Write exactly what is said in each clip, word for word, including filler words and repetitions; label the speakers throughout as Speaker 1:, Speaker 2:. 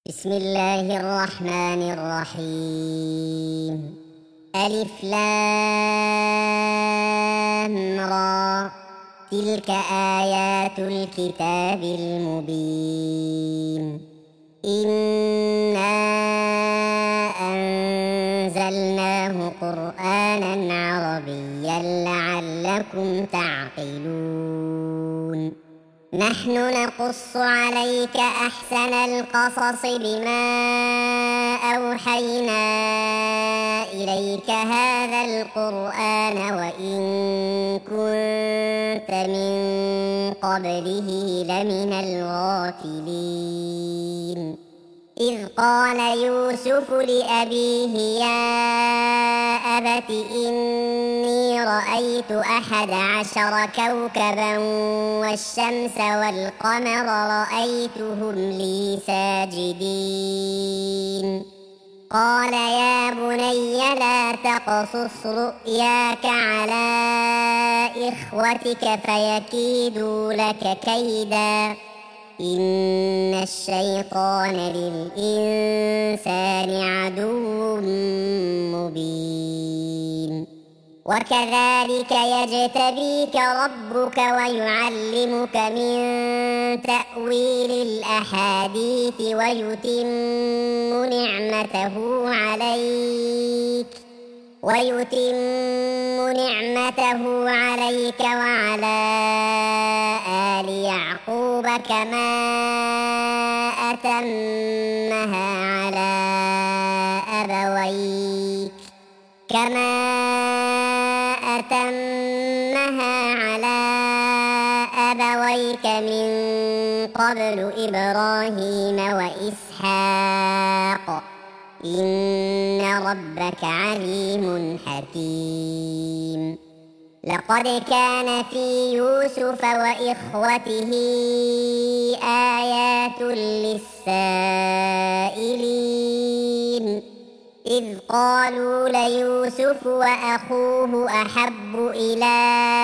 Speaker 1: بسم الله الرحمن الرحيم. ألف لام را، تلك آيات الكتاب المبين. إنا أنزلناه قرآنا عربيا لعلكم تعقلون. نحن نقص عليك أحسن القصص بما أوحينا إليك هذا القرآن وإن كنت من قبله لمن الغافلين. إذ قال يوسف لأبيه يا أبت إني رأيت أحد عشر كوكبا والشمس والقمر رأيتهم لي ساجدين. قال يا بني لا تقصص رؤياك على إخوتك فيكيدوا لك كيدا إن الشيطان للإنسان عدو مبين. وكذلك يجتبيك ربك ويعلمك من تأويل الأحاديث ويتم نعمته عليك ويتم نعمته عليك وعلى آل يعقوب كما أتمها على أبويك كما أتمها على أبويك من قبل إبراهيم وإسحاق إن ربك عليم حكيم. لقد كان في يوسف وإخوته آيات للسائلين إذ قالوا ليوسف وأخوه أحب إلى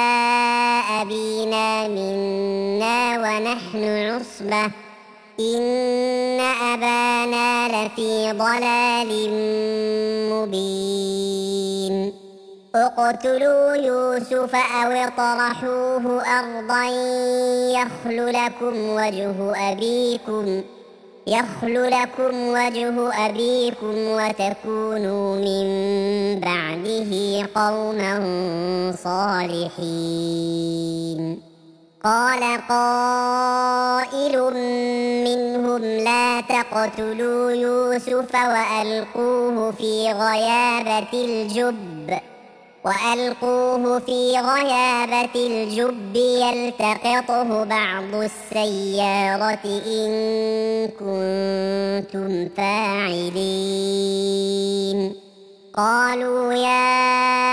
Speaker 1: أبينا منا ونحن عصبة إن أبانا لفي ضلال مبين. اقتلوا يوسف أو اطرحوه أرضا يخل لكم وجه أبيكم يخل لكم وجه أبيكم وتكونوا من بعده قوما صالحين. قال قائل منهم لا تقتلوا يوسف وألقوه في غيابة الجب وألقوه في غيابة الجب يلتقطه بعض السيارة إن كنتم فاعلين. قالوا يا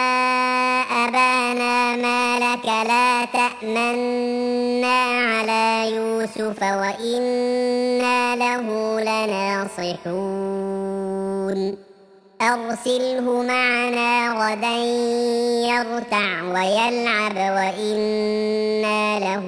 Speaker 1: أبانا ما لك لا تأمنا على يوسف وإنا له لناصحون. أرسله معنا غدا يرتع ويلعب وإنا له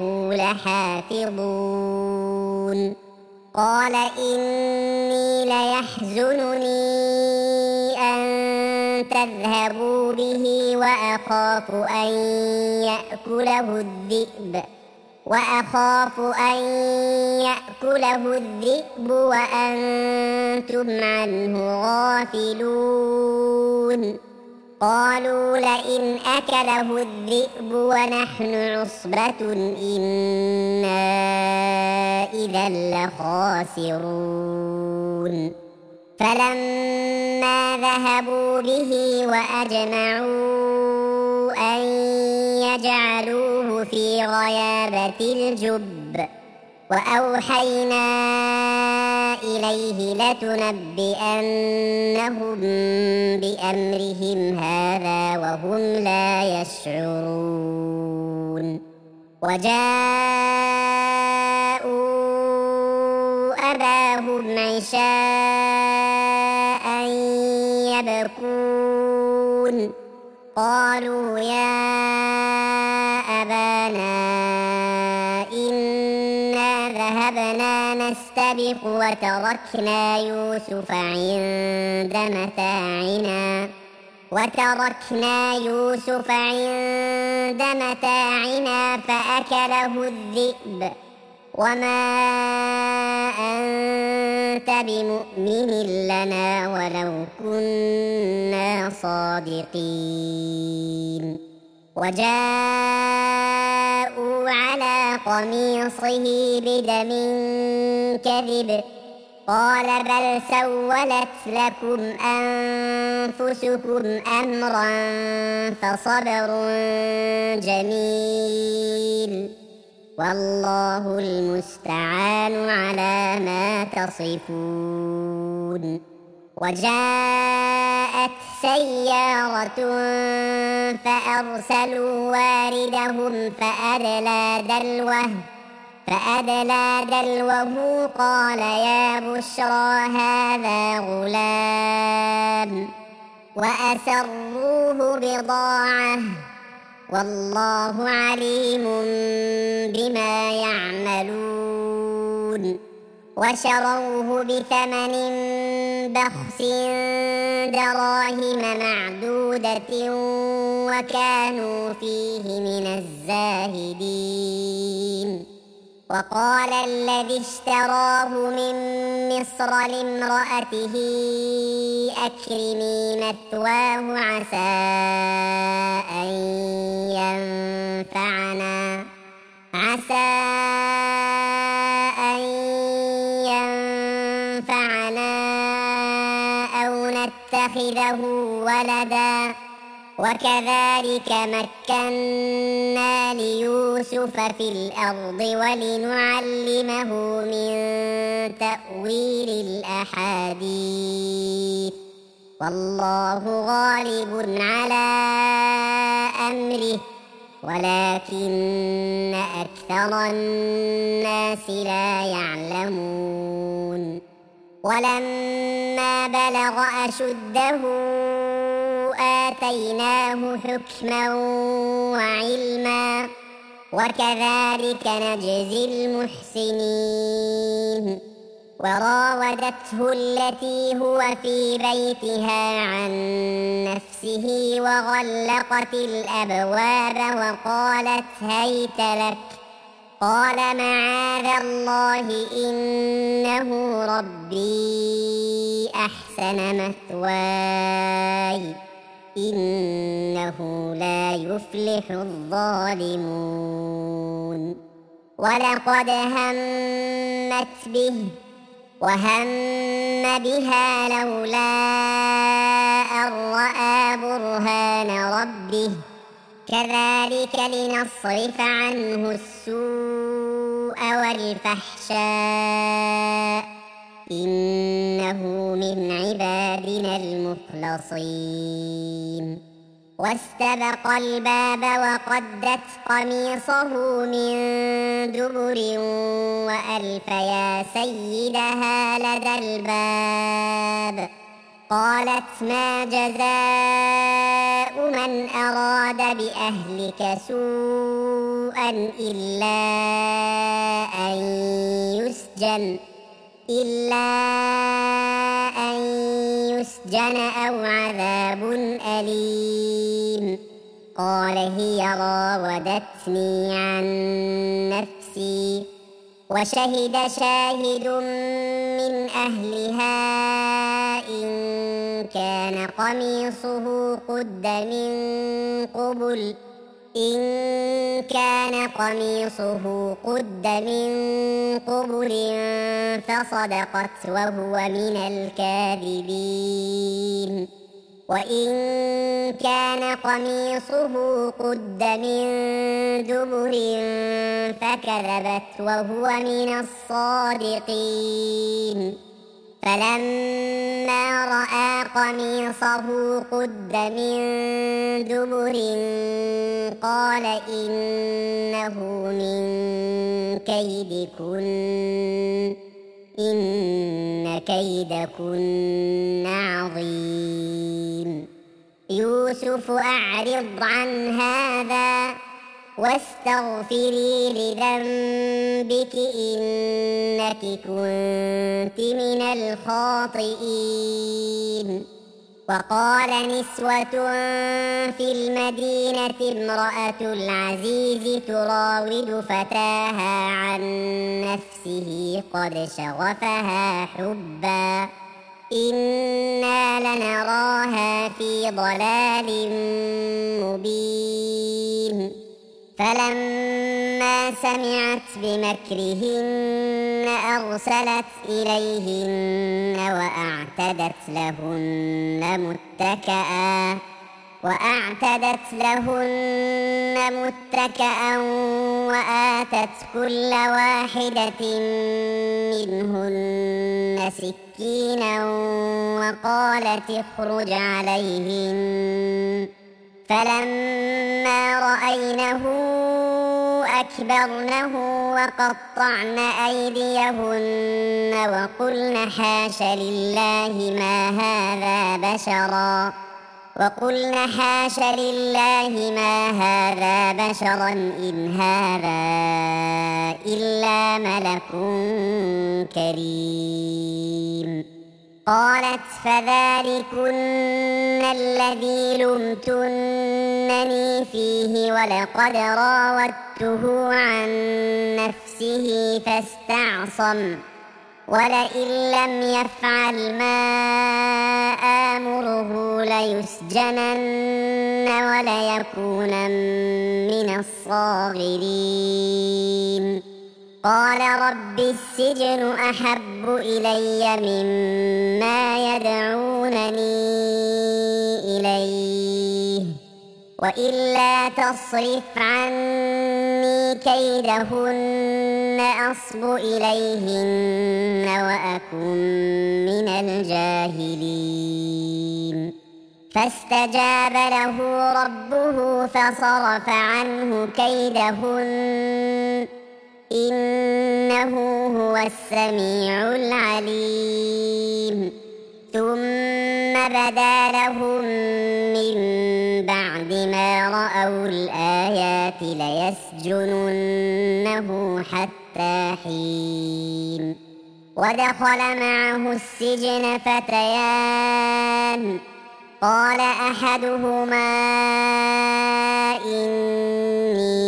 Speaker 1: لحافظون. قال إني ليحزنني أن تذهبوا به وأخاف أن يأكله الذئب وأخاف أن يأكله الذئب وأنتم عنه غافلون. قالوا لئن أكله الذئب ونحن عصبة إنا إذا لخاسرون. فلما ذهبوا به وأجمعوا أن يجعلوه في غيابة الجب وأوحينا إليه لتنبئنهم بأمرهم هذا وهم لا يشعرون. وجاءوا أباهم عشاء يبكون. قالوا يا أبانا إنا ذهبنا نستبق نستبق وتركنا يوسف عند متاعنا وتركنا يوسف عند متاعنا فأكله الذئب وما أنت بمؤمن لنا ولو كنا صادقين. وجاءوا على قميصه بدم كذب قال بل سولت لكم أنفسكم أمرا فصبر جميل والله المستعان على ما تصفون. وجاءت سيارة فأرسلوا واردهم فأدلى دلوه فأدلى دلوه قال يا بشرى هذا غلام وأسروه بضاعة والله عليم بما يعملون. وشروه بثمن بخس دراهم معدودة وكانوا فيه من الزاهدين. وقال الذي اشتراه من مصر لامرأته أكرمي مثواه عسى أن ينفعنا عسى أن ينفعنا أو نتخذه ولدا وكذلك مكنا ليوسف في الأرض ولنعلمه من تأويل الأحاديث والله غالب على أمره ولكن أكثر الناس لا يعلمون. ولما بلغ أشده آتيناه حكما وعلما وكذلك نجزي المحسنين. وراودته التي هو في بيتها عن نفسه وغلقت الأبواب وقالت هيت لك قال معاذ الله إنه ربي أحسن مثواي إنه لا يفلح الظالمون. ولقد همت به وهم بها لولا أن رأى برهان ربه كذلك لنصرف عنه السوء والفحشاء إنه من عبادنا المخلصين. واستبق الباب وقدت قميصه من دبر وألف يا سيدها لدى الباب قالت ما جزاء من أراد بأهلك سوءا إلا أن يسجن إلا أن يسجن أو عذاب أليم. قال هي راودتني عن نفسي وشهد شاهد من أهلها إن كان قميصه قد من قبل إن كان قميصه قد من قبل فصدقت وهو من الكاذبين وإن كان قميصه قد من دبر فكذبت وهو من الصادقين. فلما رأى قميصه قد من دبر قال إنه من كيدكن إن كيدكن عظيم. يوسف أعرض عن هذا واستغفري لذنبك إنك كنت من الخاطئين. وقال نسوة في المدينة امرأة العزيز تراود فتاها عن نفسه قد شغفها حبا إنا لنراها في ضلال مبين. فلما سمعت بمكرهن أرسلت إليهن وأعتدت لهن متكئا وأعتدت لهن متكئا وآتت كل واحدة منهن سكينا وقالت اخرج عليهن. فلما رأينه أكبرنه وقطعن أيديهن وقلن حاش لله ما هذا بشرا وقلن حاش لله ما هذا بشرا إن هذا إلا ملك كريم. قالت فذلكن الذي لمتنني فيه ولقد راودته عن نفسه فاستعصم ولئن لم يفعل ما آمره ليسجنن وليكونن من الصاغرين. قال رب السجن أحب إلي مما يدعونني إليه وإلا تصرف عني كيدهن أصب إليهن وأكن من الجاهلين. فاستجاب له ربه فصرف عنه كيدهن إنه هو السميع العليم. ثم بدا لهم من بعد ما رأوا الآيات ليسجننه حتى حين. ودخل معه السجن فتيان قال أحدهما إني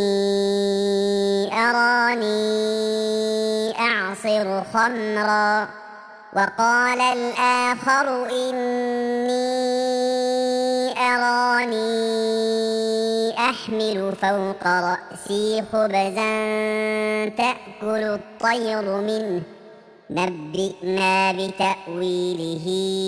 Speaker 1: أراني أعصر خمرا وقال الآخر إني أراني أحمل فوق رأسي خبزا تأكل الطير منه نبئنا بتأويله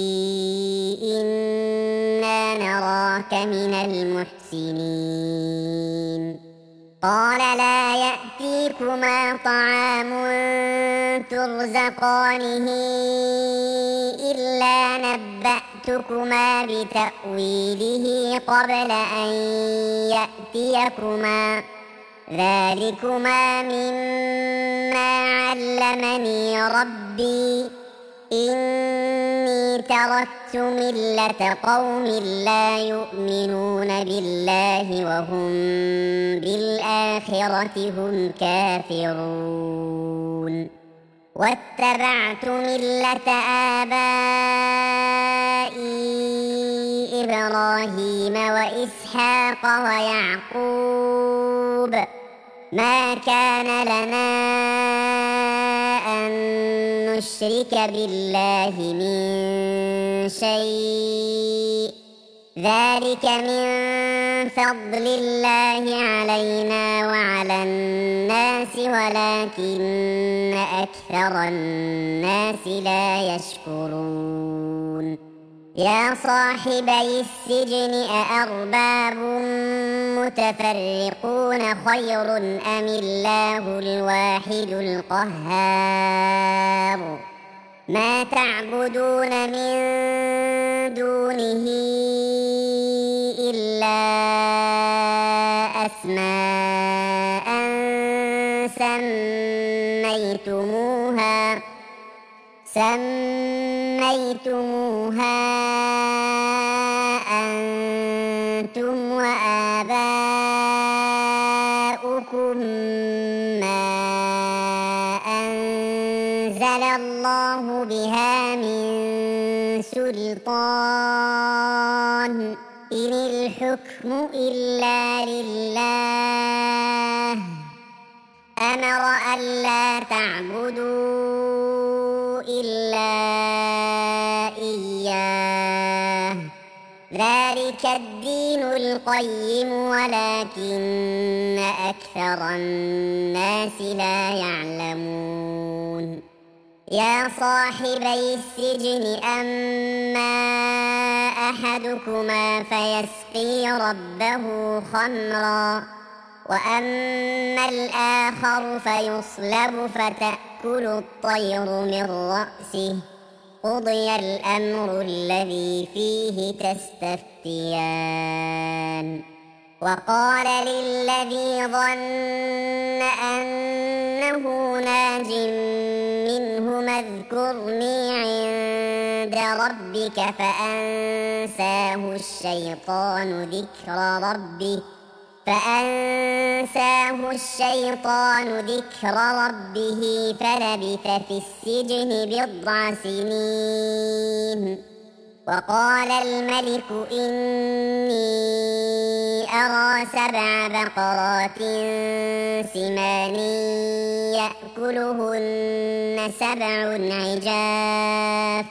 Speaker 1: إنا نراك من المحسنين. قال لا يأتيكما طعام ترزقانه إلا نبأتكما بتأويله قبل أن يأتيكما ذلكما مما علمني ربي إني تركت ملة قوم لا يؤمنون بالله وهم بالآخرة هم كافرون. واتبعت ملة آبائي إبراهيم وإسحاق ويعقوب ما كان لنا أن نشرك بالله من شيء ذلك من فضل الله علينا وعلى الناس ولكن أكثر الناس لا يشكرون. يا صاحبي السجن أأرباب متفرقون خير أم الله الواحد القهار ما تعبدون من دونه إلا أسماء سميتموها سميتموها أنتم وآباؤكم الله بها من سلطان إن الحكم إلا لله أمر ألا تعبدوا إلا إياه ذلك الدين القيم ولكن أكثر الناس لا يعلمون يا صاحبي السجن أما أحدكما فيسقي ربه خمرا وأما الآخر فيصلب فتأكل الطير من رأسه قضي الأمر الذي فيه تستفتيان وقال للذي ظن أنه ناج منهما اذكرني عند ربك فأنساه الشيطان ذكر ربه فأنساه الشيطان ذكر ربه فلبث في السجن بضع سنين وقال الملك إني أرى سبع بقرات سمان يأكلهن سبع عجاف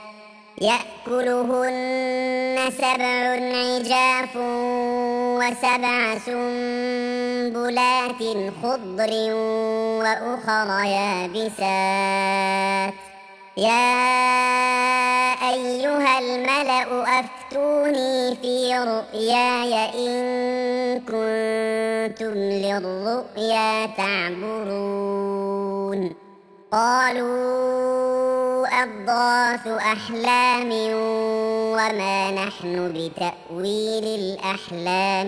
Speaker 1: يأكلهن سبع عجاف وسبع سنبلات خضر وأخر يابسات يا أيها الملأ أفتوني في رؤياي إن كنتم للرؤيا تعبرون قالوا أضغاث أحلام وما نحن بتأويل الأحلام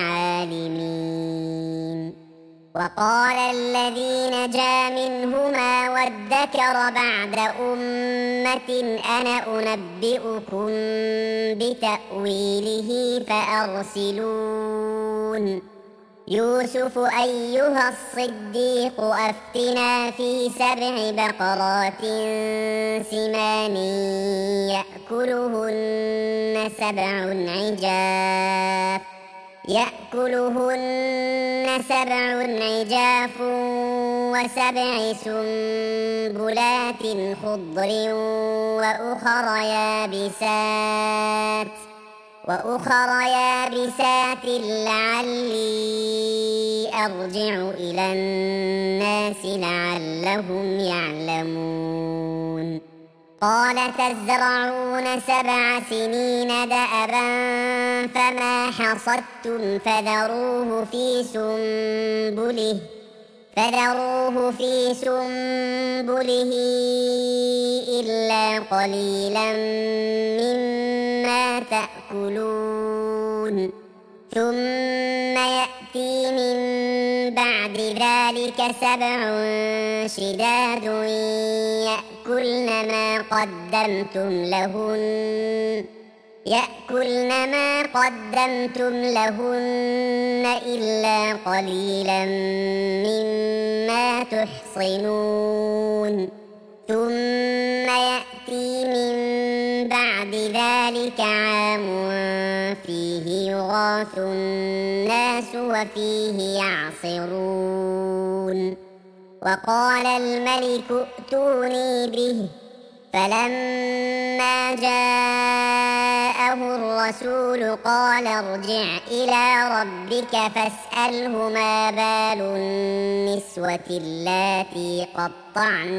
Speaker 1: بعالمين وقال الذي نجا منهما وادكر بعد أمة أنا أنبئكم بتأويله فأرسلون يوسف أيها الصديق أفتنا في سبع بقرات سمان يأكلهن سبع عجاف يأكلهن سبع عجاف وسبع سنبلات خضر وأخر يابسات وأخر يابسات لعلي أرجع إلى الناس لعلهم يعلمون قال تزرعون سبع سنين دأبا فما حصدتم فذروه في سنبله فذروه في سنبله إلا قليلا مما تأكلون ثم يأتي من بعد ذلك سبع شداد يأكلن ما قدمتم لهن يأكلن ما قدمتم لهن إلا قليلا مما تحصنون ثم يأتي من بعد ذلك عام فيه يغاث الناس وفيه يعصرون وقال الملك ائتوني به فلما جاءه الرسول قال ارجع إلى ربك فاسأله ما بال النسوة اللاتي قطعن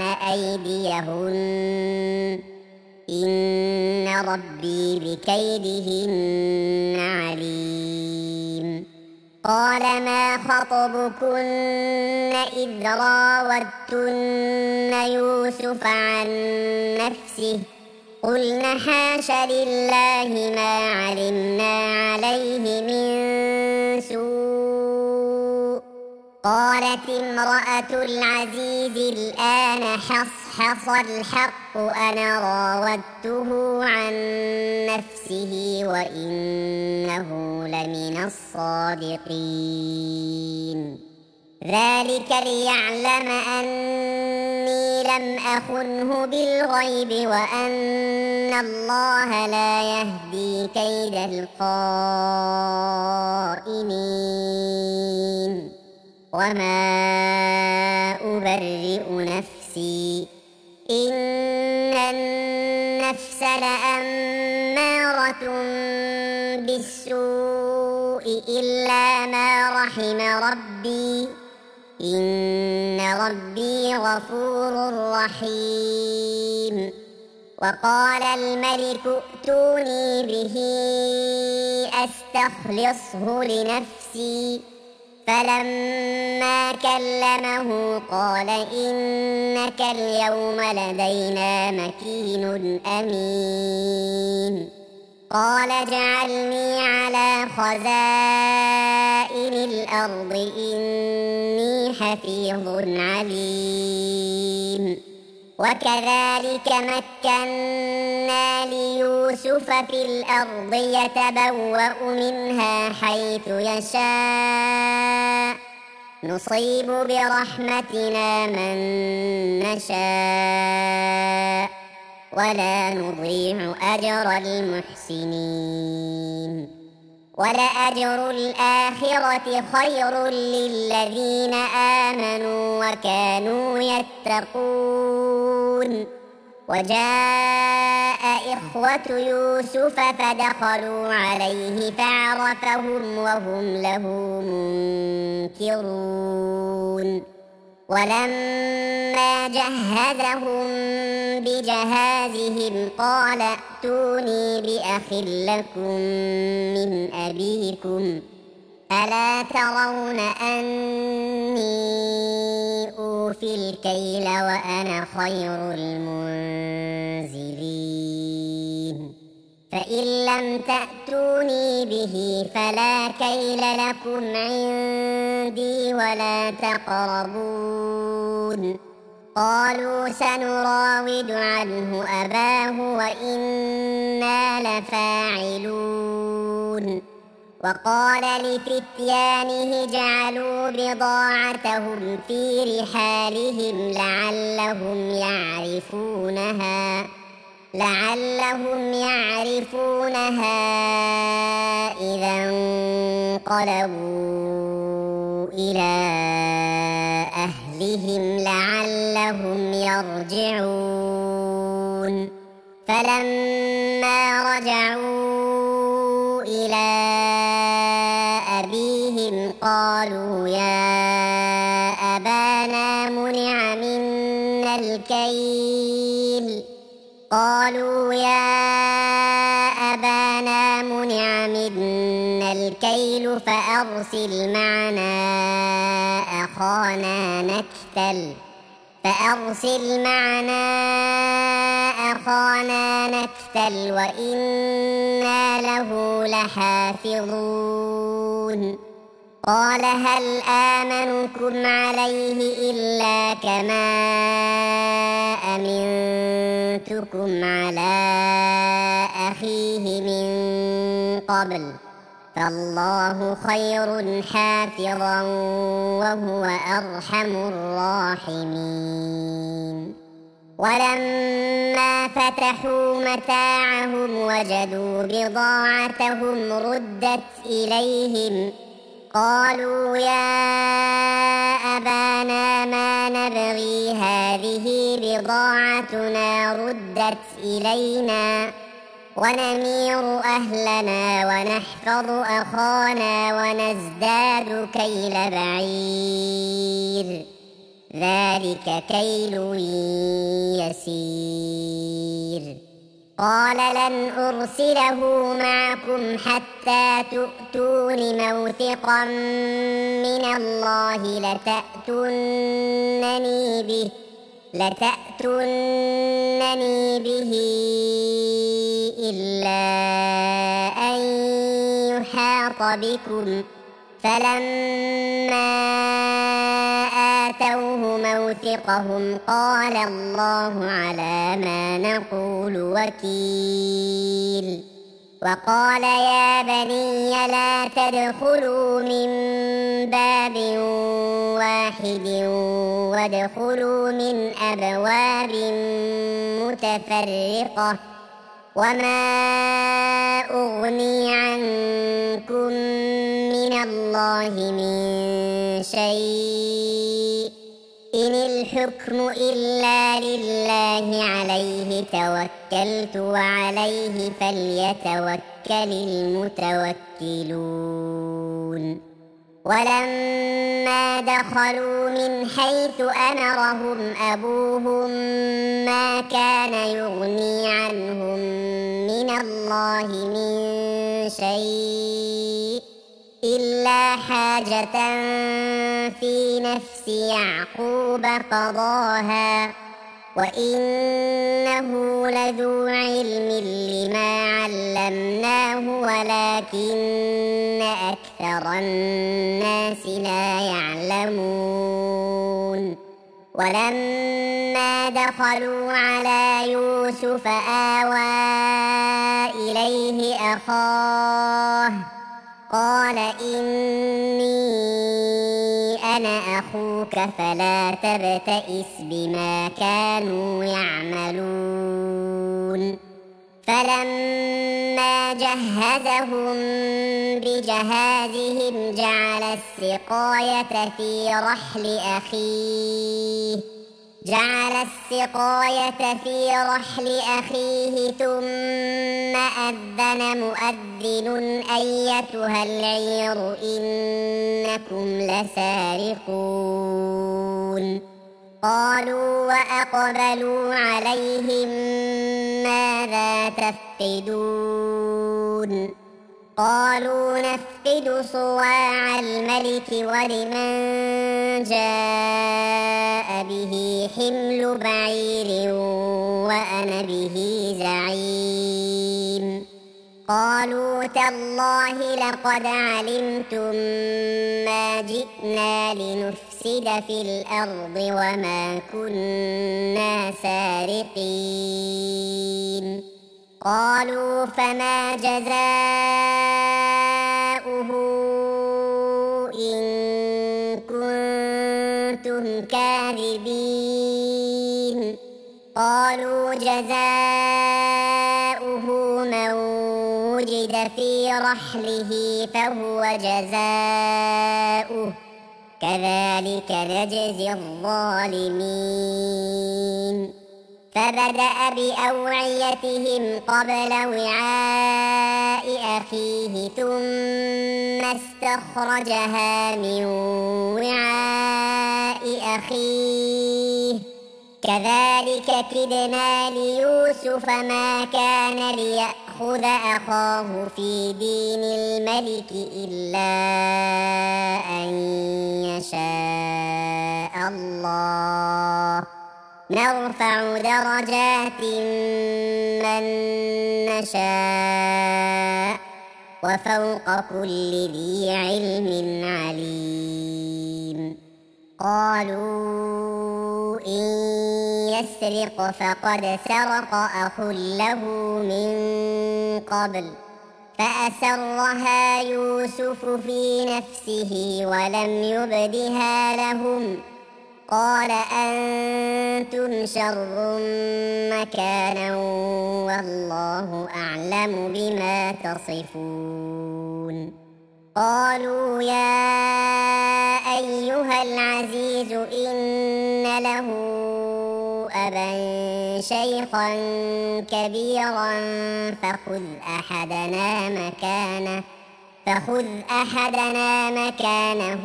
Speaker 1: أيديهن إن ربي بكيدهن عليم قال ما خطبكن إذ راوتن يوسف عن نفسه قلنا حاش لله ما علمنا عليه من سوء قالت امرأة العزيز الآن حصحص الحق أنا راودته عن نفسه وإنه لمن الصادقين ذلك ليعلم أني لم أخنه بالغيب وأن الله لا يهدي كيد الخائنين وما أبرئ نفسي إن النفس لأمارة بالسوء إلا ما رحم ربي إن ربي غفور رحيم. وقال الملك ائتوني به أستخلصه لنفسي فلما كلمه قال إنك اليوم لدينا مكين أمين. قال اجعلني على خزائن الأرض إني حفيظ عليم. وكذلك مكنا ليوسف في الأرض يتبوأ منها حيث يشاء نصيب برحمتنا من نشاء ولا نضيع أجر المحسنين. ولأجر الآخرة خير للذين آمنوا وكانوا يتقون. وجاء إخوة يوسف فدخلوا عليه فعرفهم وهم له منكرون. ولما جهزهم بجهازهم قال ائتوني بأخ لكم من أبيكم ألا ترون أني أوفي الكيل وأنا خير المنزلين فإن لم تأتوني به فلا كيل لكم عندي ولا تقربون. قالوا سنراود عنه أباه وإنا لفاعلون. وقال لفتيانه اجعلوا بضاعتهم في رحالهم لعلهم يعرفونها لعلهم يعرفونها إذا انقلبوا إلى أهلهم لعلهم يرجعون. فلما رجعوا إلى أبيهم قالوا يا أبانا منع منا الكيل قالوا يا أبانا منع منا الكيل فأرسل معنا أخانا نكتل فأرسل معنا أخانا نكتل وإنا له لحافظون. قال هل آمنكم عليه إلا كما أمنتكم على أخيه من قبل فالله خير حافظا وهو أرحم الراحمين. ولما فتحوا متاعهم وجدوا بضاعتهم ردت إليهم قالوا يا أبانا ما نبغي هذه بضاعتنا ردت إلينا ونمير أهلنا ونحفظ أخانا ونزداد كيل بعير ذلك كيل يسير. قال لن أرسله معكم حتى تؤتون موثقا من الله لتأتونني به لتأتونني به إلا أن يحاط بكم فلما آتوه موثقهم قال الله على ما نقول وكيل. وقال يا بني لا تدخلوا من باب واحد وادخلوا من أبواب متفرقة وما أغني عنكم من الله من شيء إن الحكم إلا لله عليه توكلت وعليه فليتوكل المتوكلون ولما دخلوا من حيث أمرهم أبوهم ما كان يغني عنهم من الله من شيء إلا حاجة في نفس يعقوب قضاها وإنه لذو علم لما علمناه ولكن أكثر الناس لا يعلمون ولما دخلوا على يوسف آوى إليه أخاه قال إني أنا أخوك فلا تبتئس بما كانوا يعملون فلما جهزهم بجهازهم جعل السقاية في رحل أخيه جعل السقاية في رحل أخيه ثم أذن مؤذن أيتها العير إنكم لسارقون قالوا وأقبلوا عليهم ماذا تفقدون قالوا نفقد صواع الملك ولمن جاء به حمل بعير وأنا به زعيم قالوا تالله لقد علمتم ما جئنا لنفسد في الأرض وما كنا سارقين قالوا فما جزاؤه إن كنتم كاذبين قالوا جزاؤه من وجد في رحله فهو جزاؤه كذلك نجزي الظالمين فبدأ بأوعيتهم قبل وعاء أخيه ثم استخرجها من وعاء أخيه كذلك كدنا ليوسف ما كان ليأخذ أخاه في دين الملك إلا أن يشاء الله نرفع درجات من نشاء وفوق كل ذي علم عليم قالوا إن يسرق فقد سرق أخ له من قبل فأسرها يوسف في نفسه ولم يبدها لهم قال أنتم شر مكانا والله أعلم بما تصفون قالوا يا أيها العزيز إن له أبا شيخا كبيرا فخذ أحدنا مكانه فخذ أحدنا مكانه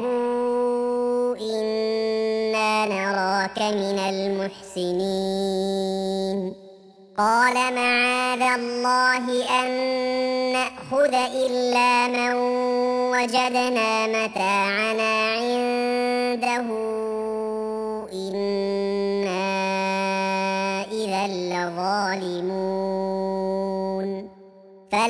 Speaker 1: إنا نراك من المحسنين قال معاذ الله أن نأخذ إلا من وجدنا متاعنا عنده إنا إذا لظالمون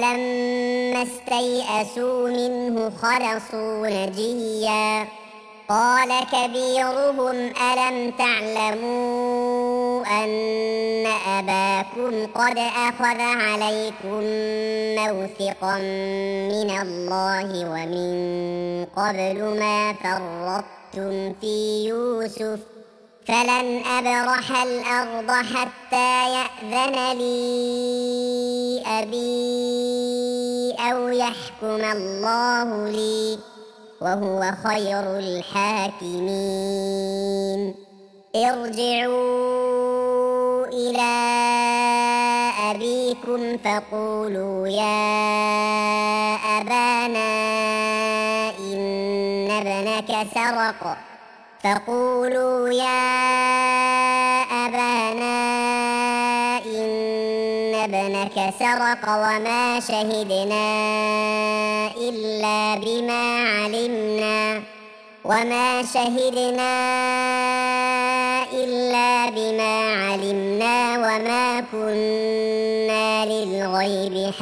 Speaker 1: فلما استيئسوا منه خلصوا نجيا قال كبيرهم ألم تعلموا أن أباكم قد أخذ عليكم موثقا من الله ومن قبل ما فرطتم في يوسف فلن أبرح الأرض حتى يأذن لي أبي أو يحكم الله لي وهو خير الحاكمين ارجعوا إلى أبيكم فقولوا يا أبانا إن ابنك سرق فقولوا يا أبانا إن ابنك سرق وما شهدنا إلا بما علمنا وما شهدنا إلا بما علمنا وما كنا للغيب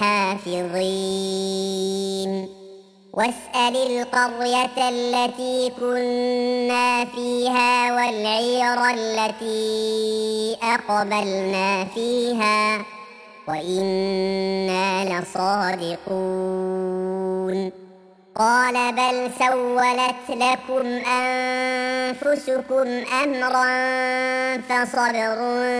Speaker 1: حافظين واسأل القرية التي كنا فيها والعير التي أقبلنا فيها وإنا لصادقون قال بل سولت لكم أنفسكم أمرا فصبر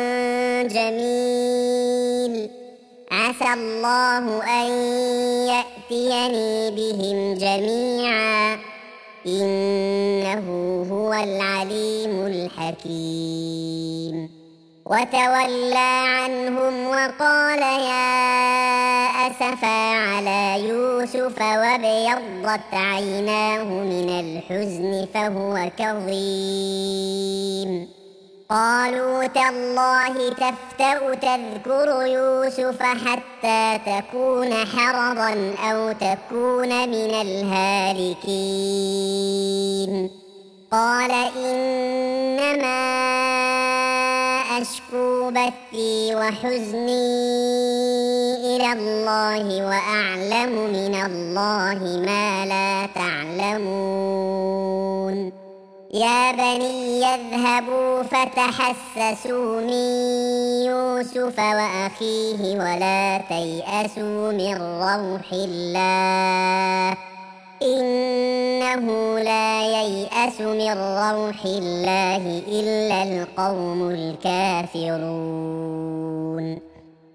Speaker 1: جميل عسى الله أن يأتيني بهم جميعا إنه هو العليم الحكيم وتولى عنهم وقال يا أسفا على يوسف وابيضت عيناه من الحزن فهو كظيم قالوا تالله تفتأ تذكر يوسف حتى تكون حرضا أو تكون من الهالكين قال إنما أشكو بثي وحزني إلى الله وأعلم من الله ما لا تعلمون يا بني يذهبوا فتحسسوا من يوسف وأخيه ولا تيأسوا من روح الله إنه لا ييأس من روح الله إلا القوم الكافرون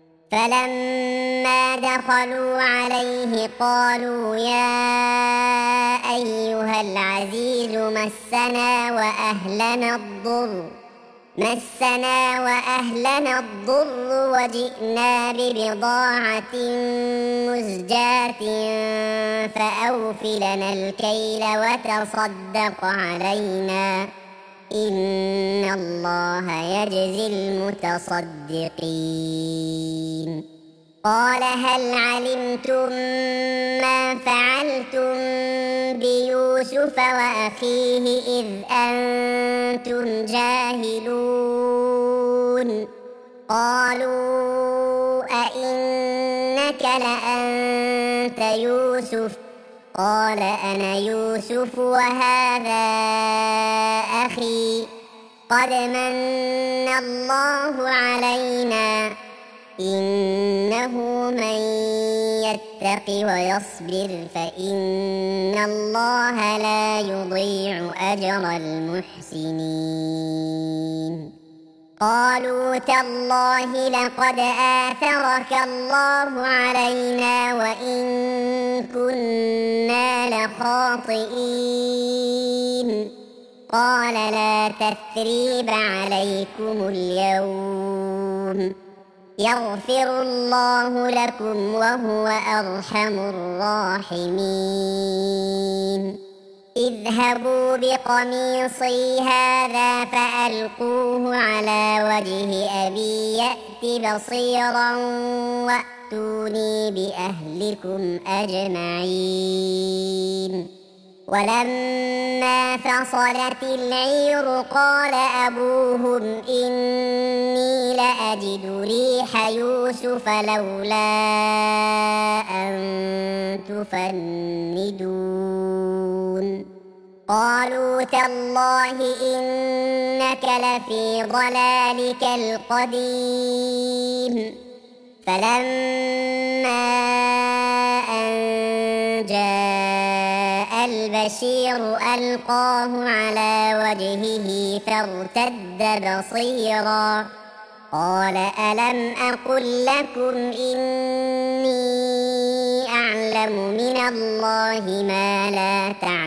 Speaker 1: فلما دخلوا عليه قالوا يا أيها العزيز مسنا وأهلنا الضر مسنا وأهلنا الضر وجئنا ببضاعة مزجاة فأوف لنا الكيل وتصدق علينا إن الله يجزي المتصدقين قال هل علمتم ما فعلتم بيوسف وأخيه إذ أنتم جاهلون قالوا أئنك لأنت يوسف قال أنا يوسف وهذا أخي قد من الله علينا إنه من يتق ويصبر فإن الله لا يضيع أجر المحسنين قالوا تالله لقد آثرك الله علينا وإن كنا لخاطئين قال لا تثريب عليكم اليوم يغفر الله لكم وهو أرحم الراحمين اذهبوا بقميصي هذا فألقوه على وجه أبي يأت بصيرا وأتوني بأهلكم أجمعين ولما فصلت العير قال أبوهم إني لأجد ريح يوسف لولا أن تفندون قالوا تالله إنك لفي ضلالك القديم فلما أن جاء البشير ألقاه على وجهه فارتد بصيرا قال ألم أقل لكم إني أعلم من الله ما لا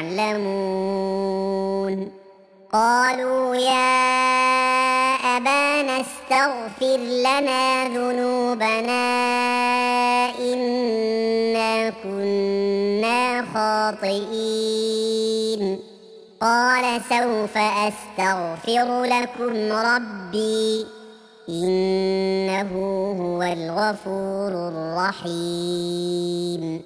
Speaker 1: تعلمون قالوا يا أبانا استغفر لنا ذنوبنا إنا كنا خاطئين قال سوف أستغفر لكم ربي إنه هو الغفور الرحيم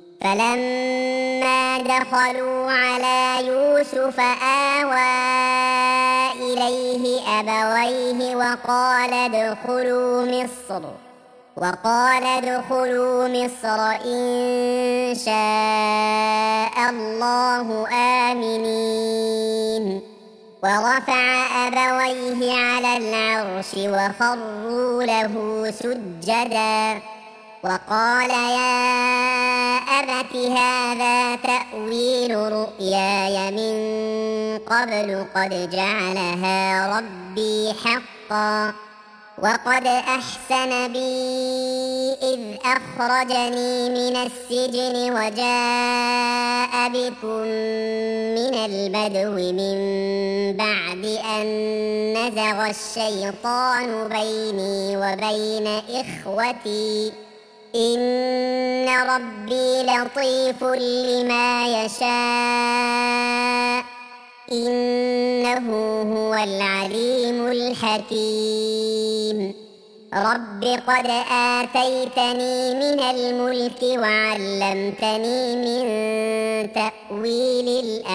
Speaker 1: فلما دخلوا على يوسف آوى إليه أبويه وقال ادخلوا مصر وقال ادخلوا مصر إن شاء الله آمنين ورفع أبويه على العرش وخروا له سجدا وقال يا أبت هذا تأويل رؤياي من قبل قد جعلها ربي حقا وقد أحسن بي إذ أخرجني من السجن وجاء بكم من البدو من بعد أن نزغ الشيطان بيني وبين إخوتي إن ربي لطيف لما يشاء إنه هو العليم الحكيم رب قد آتيتني من الملك وعلمتني من تأويل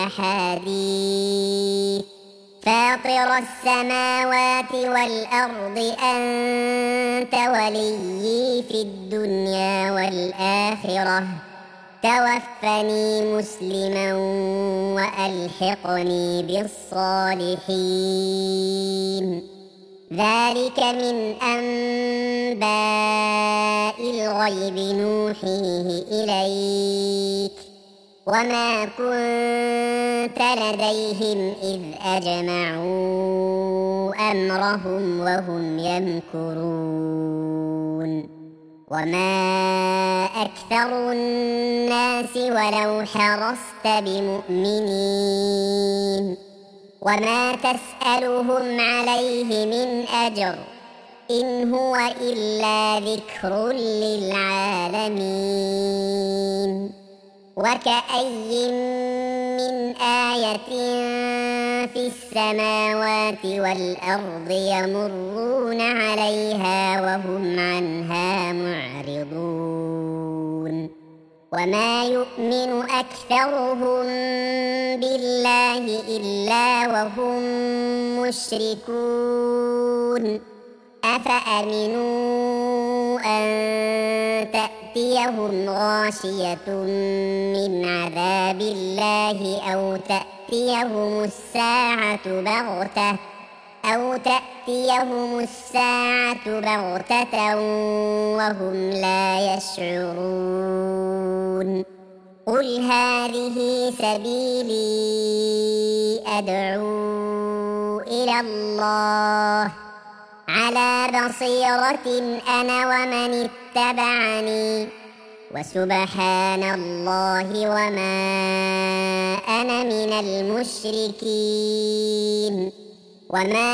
Speaker 1: الأحاديث فاطر السماوات والأرض أنت وليي في الدنيا والآخرة توفني مسلما وألحقني بالصالحين ذلك من أنباء الغيب نوحيه إليك وما كنت لديهم إذ أجمعوا أمرهم وهم يمكرون وما أكثر الناس ولو حرصت بمؤمنين وما تسألهم عليه من أجر إن هو إلا ذكر للعالمين وكأي من آية في السماوات والأرض يمرون عليها وهم عنها معرضون وما يؤمن أكثرهم بالله إلا وهم مشركون أفأمنوا أن تأتيهم غاشية من عذاب الله أو تأتيهم الساعة بغتة أو تأتيهم الساعة بغتة وهم لا يشعرون قل هذه سبيلي أدعو إلى الله على بصيرة أنا ومن اتبعني وسبحان الله وما أنا من المشركين وما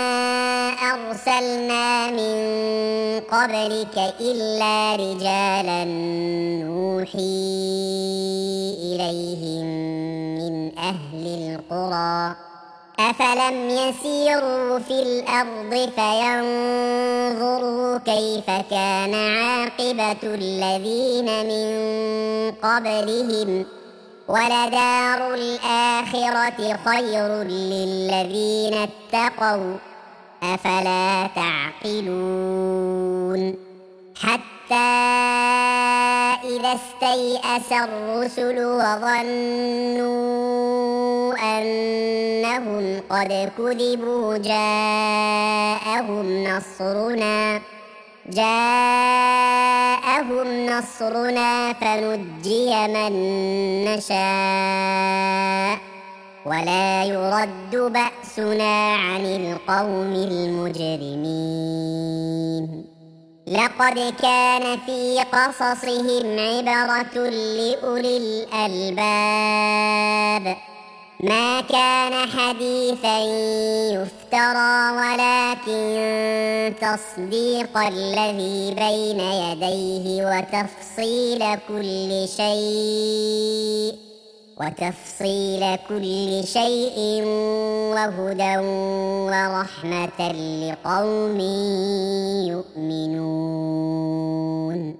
Speaker 1: أرسلنا من قبلك إلا رجالا نوحي إليهم من أهل القرى أفلم يسيروا في الأرض فينظروا كيف كان عاقبة الذين من قبلهم ولدار الآخرة خير للذين اتقوا أفلا تعقلون حتى إذا استيأس الرسل وظنوا أنهم قد كذبوا جاءهم نصرنا جاءهم نصرنا فنجي من نشاء ولا يرد بأسنا عن القوم المجرمين. لقد كان في قصصهم عبرة لأولي الألباب ما كان حديثا يفترى ولكن تصديق الذي بين يديه وتفصيل كل شيء وتفصيل كل شيء وهدى ورحمة لقوم يؤمنون.